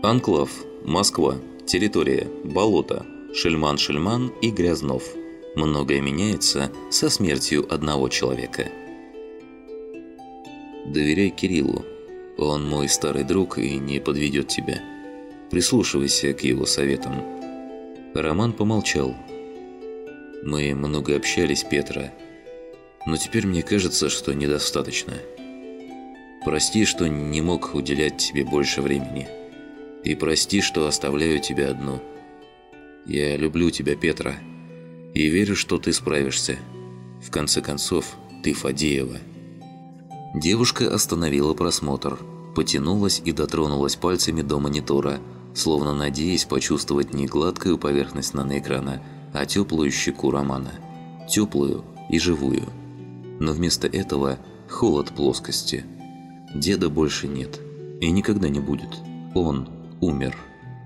Анклав, Москва, территория, болото, Шельман-Шельман и Грязнов. Многое меняется со смертью одного человека. Доверяй Кириллу. Он мой старый друг и не подведет тебя. Прислушивайся к его советам. Роман помолчал. Мы много общались, Петра, но теперь мне кажется, что недостаточно. Прости, что не мог уделять тебе больше времени. И прости, что оставляю тебя одну. Я люблю тебя, Петра, и верю, что ты справишься. В конце концов, ты Фадеева. Девушка остановила просмотр, потянулась и дотронулась пальцами до монитора, словно надеясь почувствовать не гладкую поверхность наноэкрана, а теплую щеку Романа. Теплую и живую. Но вместо этого холод плоскости. Деда больше нет. И никогда не будет. Он умер.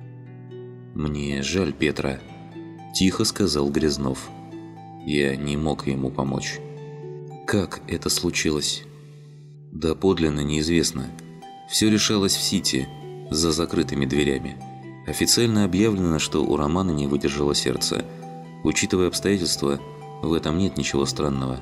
«Мне жаль Петра», – тихо сказал Грязнов. Я не мог ему помочь. Как это случилось? Да подлинно неизвестно. Все решалось в Сити, за закрытыми дверями. Официально объявлено, что у Романа не выдержало сердце. Учитывая обстоятельства, в этом нет ничего странного.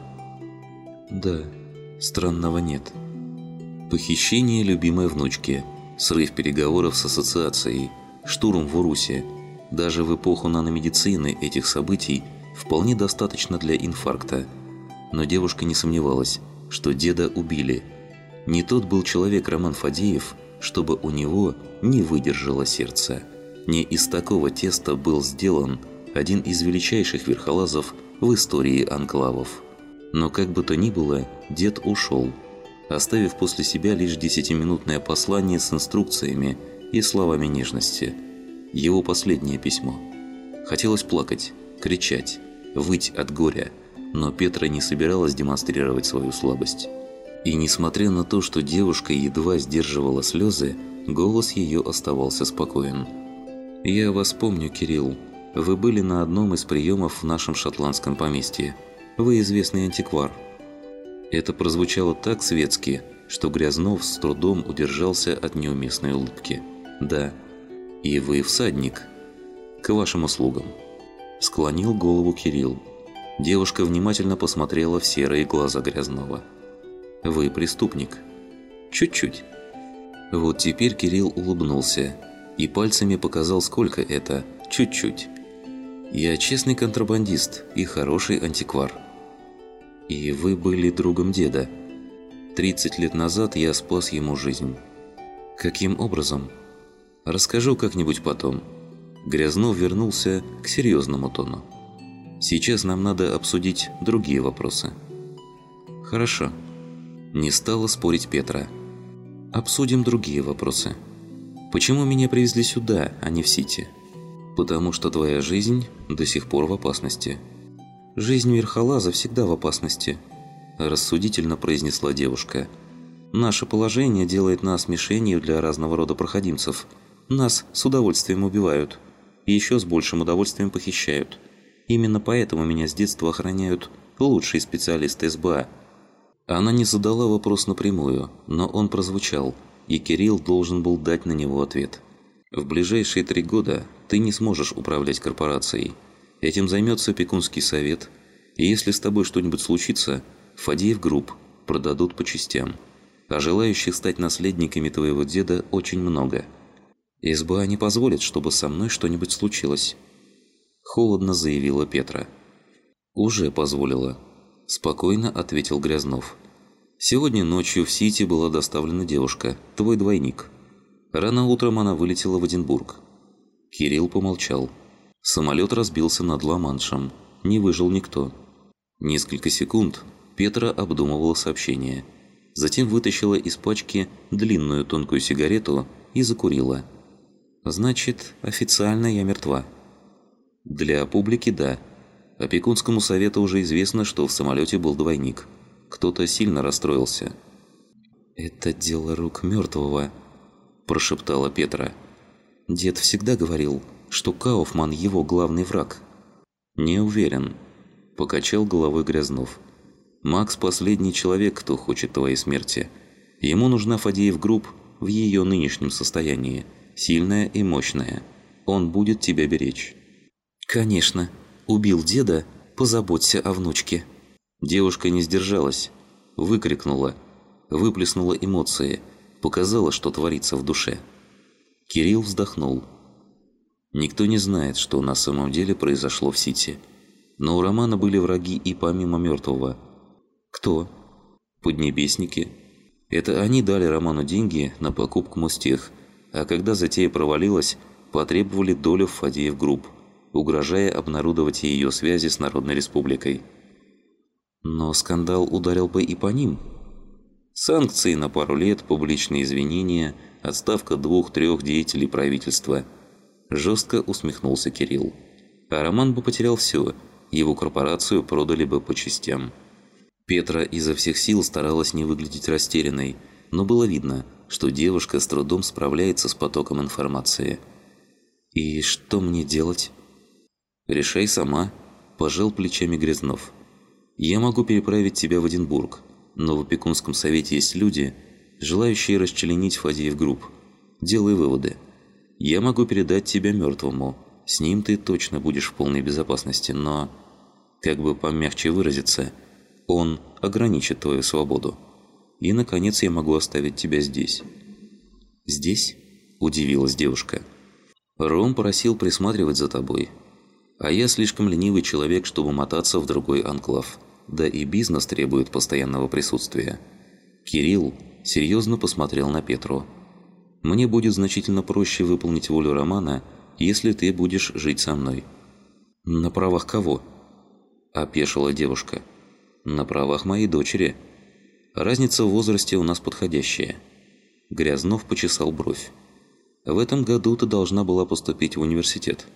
Да, странного нет. Похищение любимой внучки, срыв переговоров с ассоциацией, штурм в Урусе. Даже в эпоху наномедицины этих событий вполне достаточно для инфаркта. Но девушка не сомневалась, что деда убили. Не тот был человек Роман Фадеев, чтобы у него не выдержало сердце. Не из такого теста был сделан один из величайших верхолазов в истории анклавов. Но как бы то ни было, дед ушел, оставив после себя лишь 10-минутное послание с инструкциями и словами нежности. Его последнее письмо. Хотелось плакать, кричать, выть от горя, но Петра не собиралась демонстрировать свою слабость. И несмотря на то, что девушка едва сдерживала слезы, голос ее оставался спокоен. «Я вас помню, Кирилл. Вы были на одном из приемов в нашем шотландском поместье. Вы известный антиквар». Это прозвучало так светски, что Грязнов с трудом удержался от неуместной улыбки. «Да. И вы всадник. К вашим услугам». Склонил голову Кирилл. Девушка внимательно посмотрела в серые глаза Грязнова. «Вы преступник». «Чуть-чуть». Вот теперь Кирилл улыбнулся и пальцами показал, сколько это «чуть-чуть». «Я честный контрабандист и хороший антиквар». «И вы были другом деда. 30 лет назад я спас ему жизнь». «Каким образом?» «Расскажу как-нибудь потом». Грязнов вернулся к серьезному тону. «Сейчас нам надо обсудить другие вопросы». «Хорошо». Не стала спорить Петра. «Обсудим другие вопросы. Почему меня привезли сюда, а не в Сити?» «Потому что твоя жизнь до сих пор в опасности». «Жизнь верхолаза всегда в опасности», – рассудительно произнесла девушка. «Наше положение делает нас мишенью для разного рода проходимцев. Нас с удовольствием убивают. И еще с большим удовольствием похищают. Именно поэтому меня с детства охраняют лучшие специалисты СБА». Она не задала вопрос напрямую, но он прозвучал, и Кирилл должен был дать на него ответ. «В ближайшие 3 года ты не сможешь управлять корпорацией. Этим займется опекунский совет, и если с тобой что-нибудь случится, Фадеев Групп продадут по частям. А желающих стать наследниками твоего деда очень много. СБА не позволит, чтобы со мной что-нибудь случилось», – холодно заявила Петра. «Уже позволила», – спокойно ответил Грязнов. «Сегодня ночью в Сити была доставлена девушка, твой двойник. Рано утром она вылетела в Эдинбург». Кирилл помолчал. Самолет разбился над Ла-Маншем. Не выжил никто. Несколько секунд Петра обдумывала сообщение. Затем вытащила из пачки длинную тонкую сигарету и закурила. «Значит, официально я мертва». «Для публики – да. Опекунскому совету уже известно, что в самолете был двойник. Кто-то сильно расстроился». «Это дело рук мертвого», – прошептала Петра. «Дед всегда говорил, что Кауфман его главный враг». «Не уверен», – покачал головой Грязнов. «Макс – последний человек, кто хочет твоей смерти. Ему нужна Фадеев Групп в ее нынешнем состоянии. сильная и мощная. Он будет тебя беречь». «Конечно. Убил деда, позаботься о внучке». Девушка не сдержалась, выкрикнула, выплеснула эмоции, показала, что творится в душе. Кирилл вздохнул. Никто не знает, что на самом деле произошло в Сити. Но у Романа были враги и помимо мертвого. «Кто?» «Поднебесники». Это они дали Роману деньги на покупку Мостех, а когда затея провалилась, потребовали долю в Фадеев Групп, угрожая обнародовать ее связи с Народной Республикой. Но скандал ударил бы и по ним. Санкции на пару лет, публичные извинения, отставка 2-3 деятелей правительства. Жестко усмехнулся Кирилл. А Роман бы потерял все, его корпорацию продали бы по частям. Петра изо всех сил старалась не выглядеть растерянной, но было видно, что девушка с трудом справляется с потоком информации. «И что мне делать?» «Решай сама», – пожал плечами Грязнов. «Я могу переправить тебя в Эдинбург, но в опекунском совете есть люди, желающие расчленить Фадеев Групп. Делай выводы. Я могу передать тебя мертвому, с ним ты точно будешь в полной безопасности, но, как бы помягче выразиться, он ограничит твою свободу. И, наконец, я могу оставить тебя здесь». «Здесь?» – удивилась девушка. «Ром просил присматривать за тобой. А я слишком ленивый человек, чтобы мотаться в другой анклав. Да и бизнес требует постоянного присутствия». Кирилл серьезно посмотрел на Петру. «Мне будет значительно проще выполнить волю Романа, если ты будешь жить со мной». «На правах кого?» – опешила девушка. «На правах моей дочери. Разница в возрасте у нас подходящая». Грязнов почесал бровь. «В этом году ты должна была поступить в университет».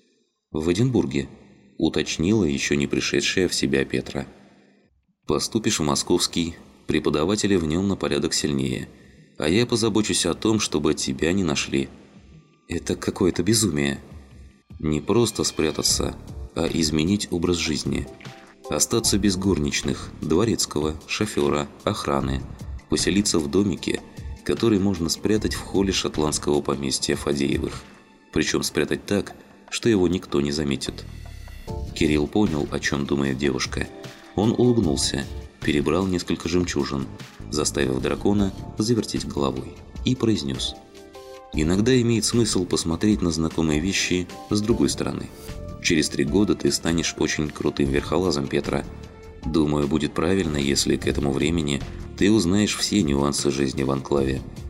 «В Эдинбурге», – уточнила еще не пришедшая в себя Петра. «Поступишь в московский, преподаватели в нем на порядок сильнее, а я позабочусь о том, чтобы тебя не нашли». «Это какое-то безумие». «Не просто спрятаться, а изменить образ жизни. Остаться без горничных, дворецкого, шофера, охраны, поселиться в домике, который можно спрятать в холле шотландского поместья Фадеевых. Причем спрятать так, что его никто не заметит». Кирилл понял, о чем думает девушка. Он улыбнулся, перебрал несколько жемчужин, заставив дракона завертеть головой, и произнес: «Иногда имеет смысл посмотреть на знакомые вещи с другой стороны. Через 3 года ты станешь очень крутым верхолазом, Петра. Думаю, будет правильно, если к этому времени ты узнаешь все нюансы жизни в анклаве.